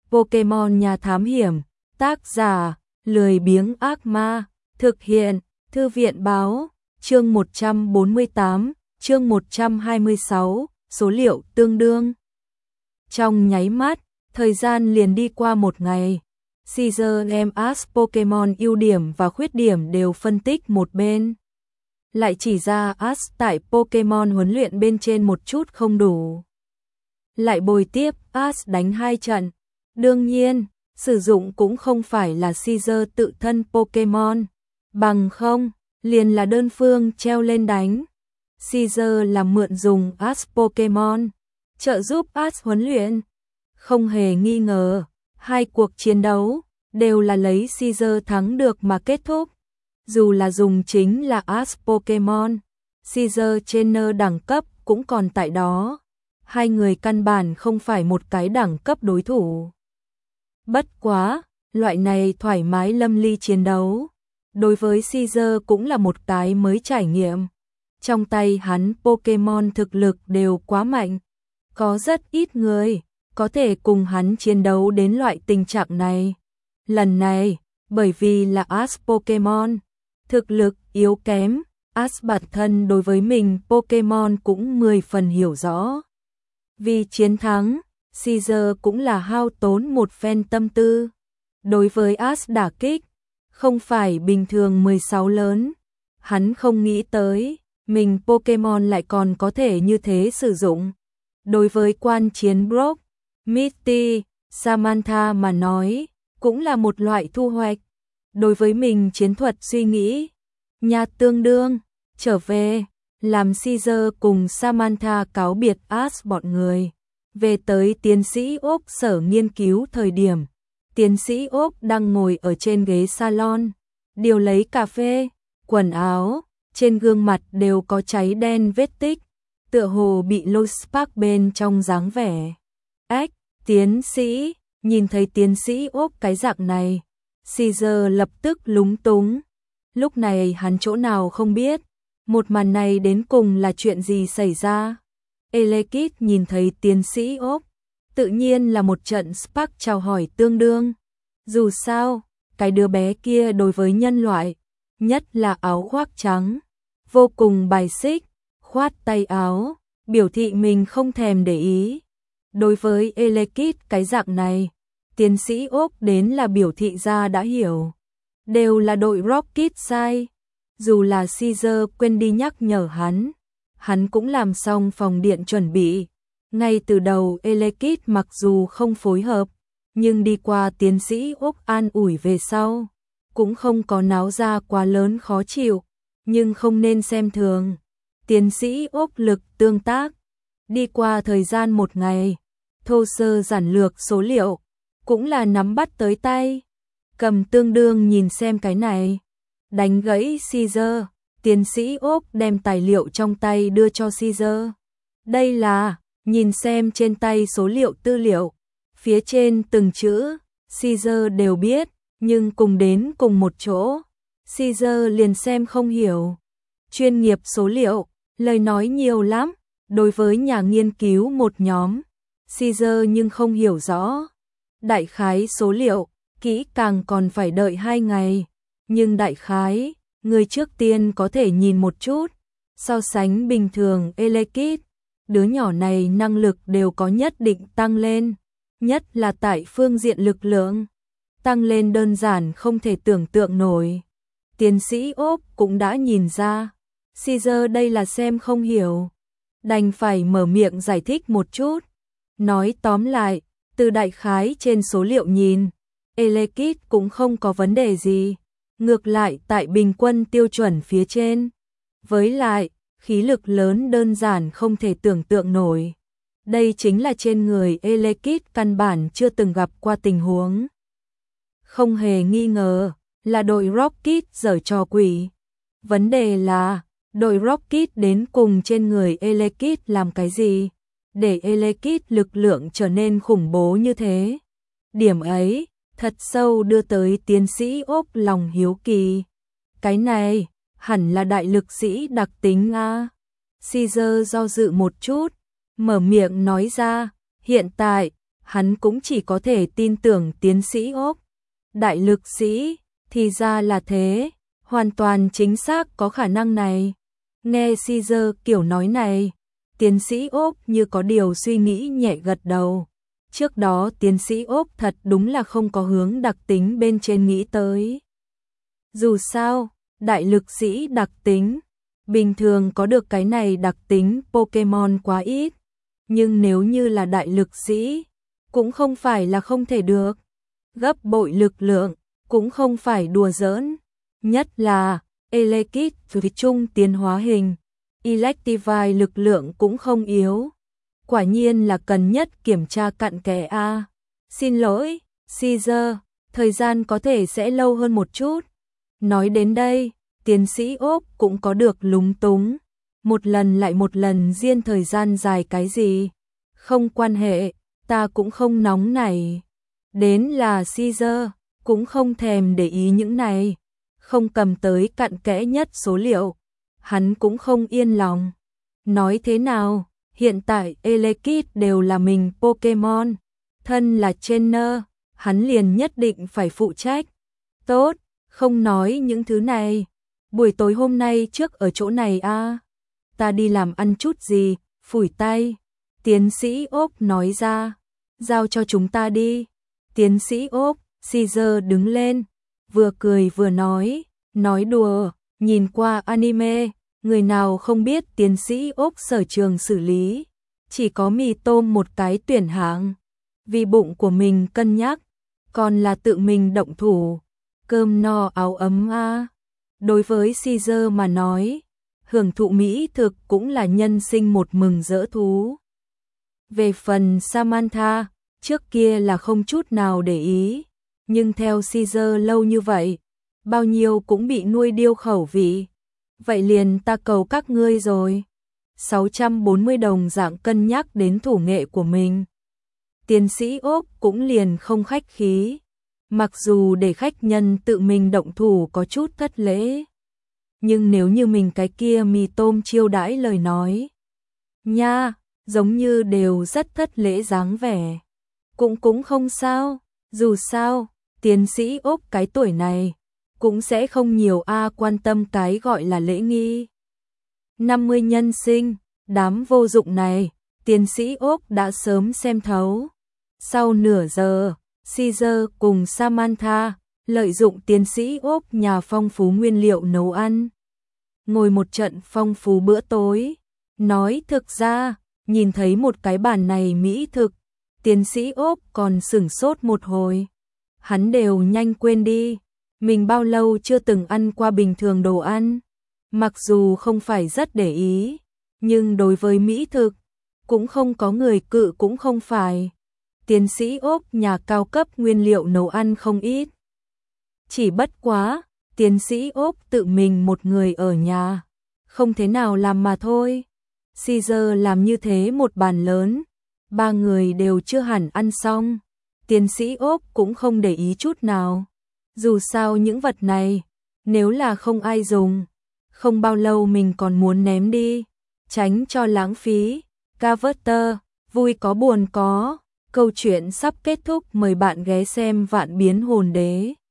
Pokemon nhà thám hiểm, tác giả, lười biếng ác ma, thực hiện, thư viện báo, chương 148, chương 126, số liệu tương đương. Trong nháy mắt, thời gian liền đi qua một ngày. Caesar MS Pokemon ưu điểm và khuyết điểm đều phân tích một bên. Lại chỉ ra Ash tại Pokemon huấn luyện bên trên một chút không đủ. Lại bồi tiếp Ash đánh 2 trận. Đương nhiên, sử dụng cũng không phải là Caesar tự thân Pokemon. Bằng không, liền là đơn phương treo lên đánh. Caesar là mượn dùng Ash Pokemon, trợ giúp Ash huấn luyện. Không hề nghi ngờ, hai cuộc chiến đấu đều là lấy Caesar thắng được mà kết thúc. Dù là dùng chính là Ash Pokemon, Caesar trainer đẳng cấp cũng còn tại đó. Hai người căn bản không phải một cái đẳng cấp đối thủ. Bất quá, loại này thoải mái lâm ly chiến đấu, đối với Caesar cũng là một cái mới trải nghiệm. Trong tay hắn Pokemon thực lực đều quá mạnh, có rất ít người có thể cùng hắn chiến đấu đến loại tình trạng này. Lần này, bởi vì là Ash Pokemon, thực lực yếu kém, Ash bản thân đối với mình Pokemon cũng 10 phần hiểu rõ. Vì chiến thắng, Caesar cũng là hao tốn một phen tâm tư. Đối với Ash đả kích, không phải bình thường 16 lớn. Hắn không nghĩ tới, mình Pokemon lại còn có thể như thế sử dụng. Đối với quan chiến Brock, Misty, Samantha mà nói, cũng là một loại thu hoạch. Đối với mình chiến thuật suy nghĩ, nhà tương đương, trở về, làm Caesar cùng Samantha cáo biệt Ash bọn người. Về tới tiến sĩ Úc sở nghiên cứu thời điểm, tiến sĩ Úc đang ngồi ở trên ghế salon, điều lấy cà phê, quần áo, trên gương mặt đều có cháy đen vết tích, tựa hồ bị lôi spark bên trong dáng vẻ. Ách, tiến sĩ, nhìn thấy tiến sĩ Úc cái dạng này, Caesar lập tức lúng túng. Lúc này hắn chỗ nào không biết, một màn này đến cùng là chuyện gì xảy ra. Elekid nhìn thấy tiến sĩ Úc, tự nhiên là một trận spark chào hỏi tương đương. Dù sao, cái đứa bé kia đối với nhân loại, nhất là áo khoác trắng, vô cùng bài xích, khoát tay áo, biểu thị mình không thèm để ý. Đối với Elekid cái dạng này, tiến sĩ Úc đến là biểu thị ra đã hiểu. Đều là đội Rocket sai. Dù là Caesar quên đi nhắc nhở hắn cũng làm xong phòng điện chuẩn bị. Ngay từ đầu Elekid mặc dù không phối hợp, nhưng đi qua tiến sĩ Úc an ủi về sau, cũng không có náo ra quá lớn khó chịu, nhưng không nên xem thường. Tiến sĩ Úc lực tương tác, đi qua thời gian một ngày, thô sơ giản lược số liệu, cũng là nắm bắt tới tay. Cầm tương đương nhìn xem cái này. Đánh gãy Caesar, tiến sĩ Úc đem tài liệu trong tay đưa cho Caesar. Đây là, nhìn xem trên tay số liệu tư liệu, phía trên từng chữ, Caesar đều biết, nhưng cùng đến cùng một chỗ, Caesar liền xem không hiểu. Chuyên nghiệp số liệu, lời nói nhiều lắm, đối với nhà nghiên cứu một nhóm, Caesar nhưng không hiểu rõ. Đại khái số liệu, kỹ càng còn phải đợi 2 ngày, nhưng đại khái, người trước tiên có thể nhìn một chút. So sánh bình thường Elekid, đứa nhỏ này năng lực đều có nhất định tăng lên, nhất là tại phương diện lực lượng, tăng lên đơn giản không thể tưởng tượng nổi. Tiến sĩ Úc cũng đã nhìn ra, Caesar đây là xem không hiểu, đành phải mở miệng giải thích một chút. Nói tóm lại, từ đại khái trên số liệu nhìn, Elekid cũng không có vấn đề gì, ngược lại tại bình quân tiêu chuẩn phía trên. Với lại, khí lực lớn đơn giản không thể tưởng tượng nổi. Đây chính là trên người Elekid căn bản chưa từng gặp qua tình huống. Không hề nghi ngờ, là đội Rocket giở trò quỷ. Vấn đề là, đội Rocket đến cùng trên người Elekid làm cái gì, để Elekid lực lượng trở nên khủng bố như thế. Điểm ấy, thật sâu đưa tới tiến sĩ Úc lòng hiếu kỳ. Cái này, hẳn là đại lực sĩ đặc tính a. Caesar do dự một chút, mở miệng nói ra, hiện tại, hắn cũng chỉ có thể tin tưởng tiến sĩ Úc. Đại lực sĩ, thì ra là thế, hoàn toàn chính xác có khả năng này. Nghe Caesar kiểu nói này, tiến sĩ Úc như có điều suy nghĩ nhẹ gật đầu. Trước đó tiến sĩ Úc thật đúng là không có hướng đặc tính bên trên nghĩ tới. Dù sao, đại lực sĩ đặc tính, bình thường có được cái này đặc tính Pokemon quá ít. Nhưng nếu như là đại lực sĩ, cũng không phải là không thể được. Gấp bội lực lượng, cũng không phải đùa giỡn. Nhất là, Elekid với trung tiến hóa hình, Electivire lực lượng cũng không yếu. Quả nhiên là cần nhất kiểm tra cặn kẽ a. Xin lỗi, Caesar, thời gian có thể sẽ lâu hơn một chút. Nói đến đây, tiến sĩ Úc cũng có được lúng túng. Một lần lại một lần riêng thời gian dài cái gì. Không quan hệ, ta cũng không nóng này. Đến là Caesar, cũng không thèm để ý những này. Không cầm tới cặn kẽ nhất số liệu. Hắn cũng không yên lòng. Nói thế nào, hiện tại Elekid đều là mình Pokemon. Thân là trainer, hắn liền nhất định phải phụ trách. Tốt, không nói những thứ này. Buổi tối hôm nay trước ở chỗ này a. Ta đi làm ăn chút gì, phủi tay. Tiến sĩ Úc nói ra. Giao cho chúng ta đi. Tiến sĩ Úc, Caesar đứng lên. Vừa cười vừa nói đùa, nhìn qua anime. Người nào không biết tiến sĩ Úc sở trường xử lý. Chỉ có mì tôm một cái tuyển hạng. Vì bụng của mình cân nhắc. Còn là tự mình động thủ. Cơm no áo ấm a. Đối với Caesar mà nói, hưởng thụ mỹ thực cũng là nhân sinh một mừng rỡ thú. Về phần Samantha, trước kia là không chút nào để ý. Nhưng theo Caesar lâu như vậy, bao nhiêu cũng bị nuôi điêu khẩu vị. Vậy liền ta cầu các ngươi rồi. 640 đồng dạng cân nhắc đến thủ nghệ của mình. Tiến sĩ Úc cũng liền không khách khí. Mặc dù để khách nhân tự mình động thủ có chút thất lễ. Nhưng nếu như mình cái kia mì tôm chiêu đãi lời nói. Nha, giống như đều rất thất lễ dáng vẻ. Cũng không sao, dù sao, tiến sĩ Úc cái tuổi này. Cũng sẽ không nhiều quan tâm cái gọi là lễ nghi. 50 nhân sinh, đám vô dụng này, tiến sĩ Úc đã sớm xem thấu. Sau nửa giờ, Caesar cùng Samantha lợi dụng tiến sĩ Úc nhà phong phú nguyên liệu nấu ăn. Ngồi một trận phong phú bữa tối. Nói thực ra, nhìn thấy một cái bàn này mỹ thực, tiến sĩ Úc còn sửng sốt một hồi. Hắn đều nhanh quên đi. Mình bao lâu chưa từng ăn qua bình thường đồ ăn. Mặc dù không phải rất để ý, nhưng đối với mỹ thực, cũng không có người cự cũng không phải. Tiến sĩ Úc nhà cao cấp nguyên liệu nấu ăn không ít. Chỉ bất quá, tiến sĩ Úc tự mình một người ở nhà, không thế nào làm mà thôi. Caesar làm như thế một bàn lớn, 3 người đều chưa hẳn ăn xong. Tiến sĩ Úc cũng không để ý chút nào. Dù sao những vật này, nếu là không ai dùng, không bao lâu mình còn muốn ném đi, tránh cho lãng phí. Carver, vui có buồn có, câu chuyện sắp kết thúc, mời bạn ghé xem Vạn Biến Hồn Đế.